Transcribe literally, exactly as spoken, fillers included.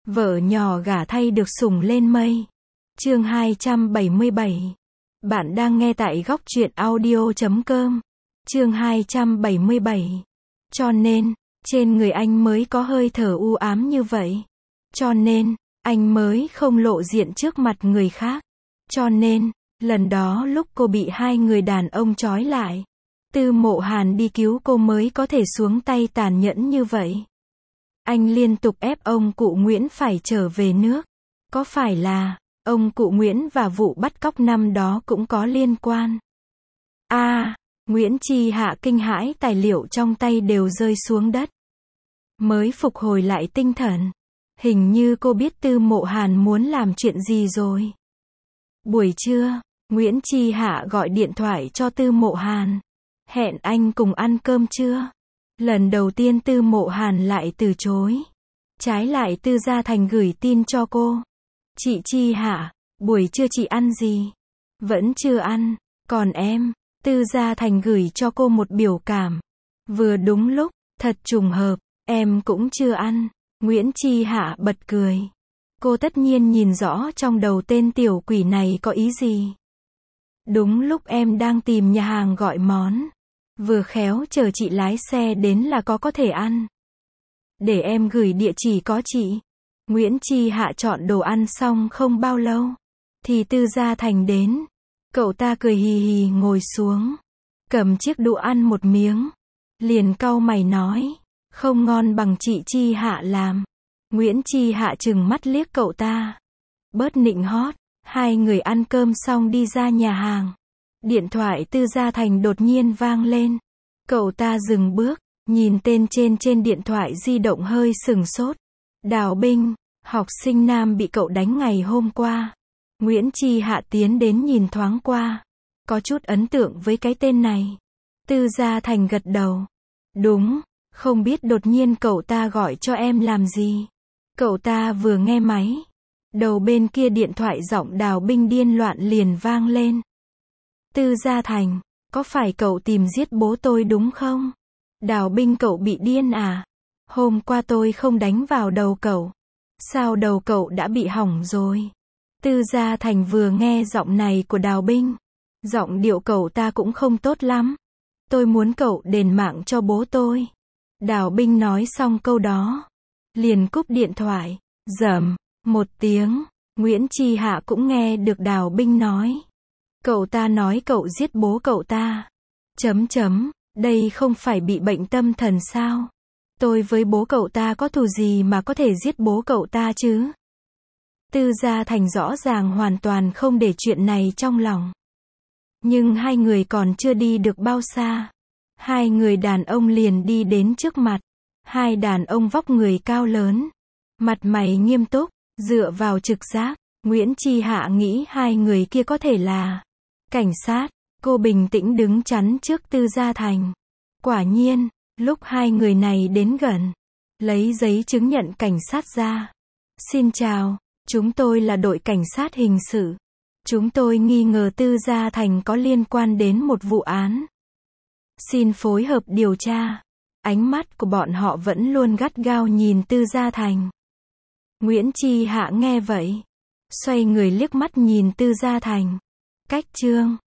Vợ nhỏ gả thay được sủng lên mây. Chương hai trăm bảy mươi bảy. Bạn đang nghe tại góc truyện audio chấm com. Chương hai trăm bảy mươi bảy. Cho nên, trên người anh mới có hơi thở u ám như vậy. Cho nên, anh mới không lộ diện trước mặt người khác. Cho nên, lần đó lúc cô bị hai người đàn ông trói lại, Tư Mộ Hàn đi cứu cô mới có thể xuống tay tàn nhẫn như vậy. Anh liên tục ép ông cụ Nguyễn phải trở về nước. Có phải là, ông cụ Nguyễn và vụ bắt cóc năm đó cũng có liên quan? A, à, Nguyễn Chi Hạ kinh hãi, tài liệu trong tay đều rơi xuống đất. Mới phục hồi lại tinh thần. Hình như cô biết Tư Mộ Hàn muốn làm chuyện gì rồi. Buổi trưa, Nguyễn Chi Hạ gọi điện thoại cho Tư Mộ Hàn. Hẹn anh cùng ăn cơm trưa. Lần đầu tiên Tư Mộ Hàn lại từ chối. Trái lại Tư Gia Thành gửi tin cho cô. Chị Chi Hạ, buổi trưa chị ăn gì? Vẫn chưa ăn. Còn em? Tư Gia Thành gửi cho cô một biểu cảm. Vừa đúng lúc, thật trùng hợp, em cũng chưa ăn. Nguyễn Chi Hạ bật cười. Cô tất nhiên nhìn rõ trong đầu tên tiểu quỷ này có ý gì. Đúng lúc em đang tìm nhà hàng gọi món. Vừa khéo chờ chị lái xe đến là có có thể ăn. Để em gửi địa chỉ có chị. Nguyễn Chi Hạ chọn đồ ăn xong không bao lâu, thì Tư Gia Thành đến. Cậu ta cười hì hì ngồi xuống, cầm chiếc đũa ăn một miếng. Liền cau mày nói, không ngon bằng chị Chi Hạ làm. Nguyễn Chi Hạ trừng mắt liếc cậu ta. Bớt nịnh hót. Hai người ăn cơm xong đi ra nhà hàng. Điện thoại Tư Gia Thành đột nhiên vang lên. Cậu ta dừng bước, nhìn tên trên trên điện thoại di động hơi sừng sốt. Đào Binh, học sinh nam bị cậu đánh ngày hôm qua. Nguyễn Chi Hạ tiến đến nhìn thoáng qua. Có chút ấn tượng với cái tên này. Tư Gia Thành gật đầu. Đúng, không biết đột nhiên cậu ta gọi cho em làm gì. Cậu ta vừa nghe máy. Đầu bên kia điện thoại giọng Đào Binh điên loạn liền vang lên. Tư Gia Thành, có phải cậu tìm giết bố tôi đúng không? Đào Binh, cậu bị điên à? Hôm qua tôi không đánh vào đầu cậu. Sao đầu cậu đã bị hỏng rồi? Tư Gia Thành vừa nghe giọng này của Đào Binh. Giọng điệu cậu ta cũng không tốt lắm. Tôi muốn cậu đền mạng cho bố tôi. Đào Binh nói xong câu đó. Liền cúp điện thoại. Rầm, một tiếng. Nguyễn Chi Hạ cũng nghe được Đào Binh nói. Cậu ta nói cậu giết bố cậu ta. Chấm chấm, đây không phải bị bệnh tâm thần sao? Tôi với bố cậu ta có thù gì mà có thể giết bố cậu ta chứ? Tư Gia Thành rõ ràng hoàn toàn không để chuyện này trong lòng. Nhưng hai người còn chưa đi được bao xa. Hai người đàn ông liền đi đến trước mặt. Hai đàn ông vóc người cao lớn. Mặt mày nghiêm túc, dựa vào trực giác. Nguyễn Chi Hạ nghĩ hai người kia có thể là cảnh sát. Cô bình tĩnh đứng chắn trước Tư Gia Thành. Quả nhiên, lúc hai người này đến gần, lấy giấy chứng nhận cảnh sát ra. Xin chào, chúng tôi là đội cảnh sát hình sự. Chúng tôi nghi ngờ Tư Gia Thành có liên quan đến một vụ án. Xin phối hợp điều tra. Ánh mắt của bọn họ vẫn luôn gắt gao nhìn Tư Gia Thành. Nguyễn Chi Hạ nghe vậy, xoay người liếc mắt nhìn Tư Gia Thành. Cách chương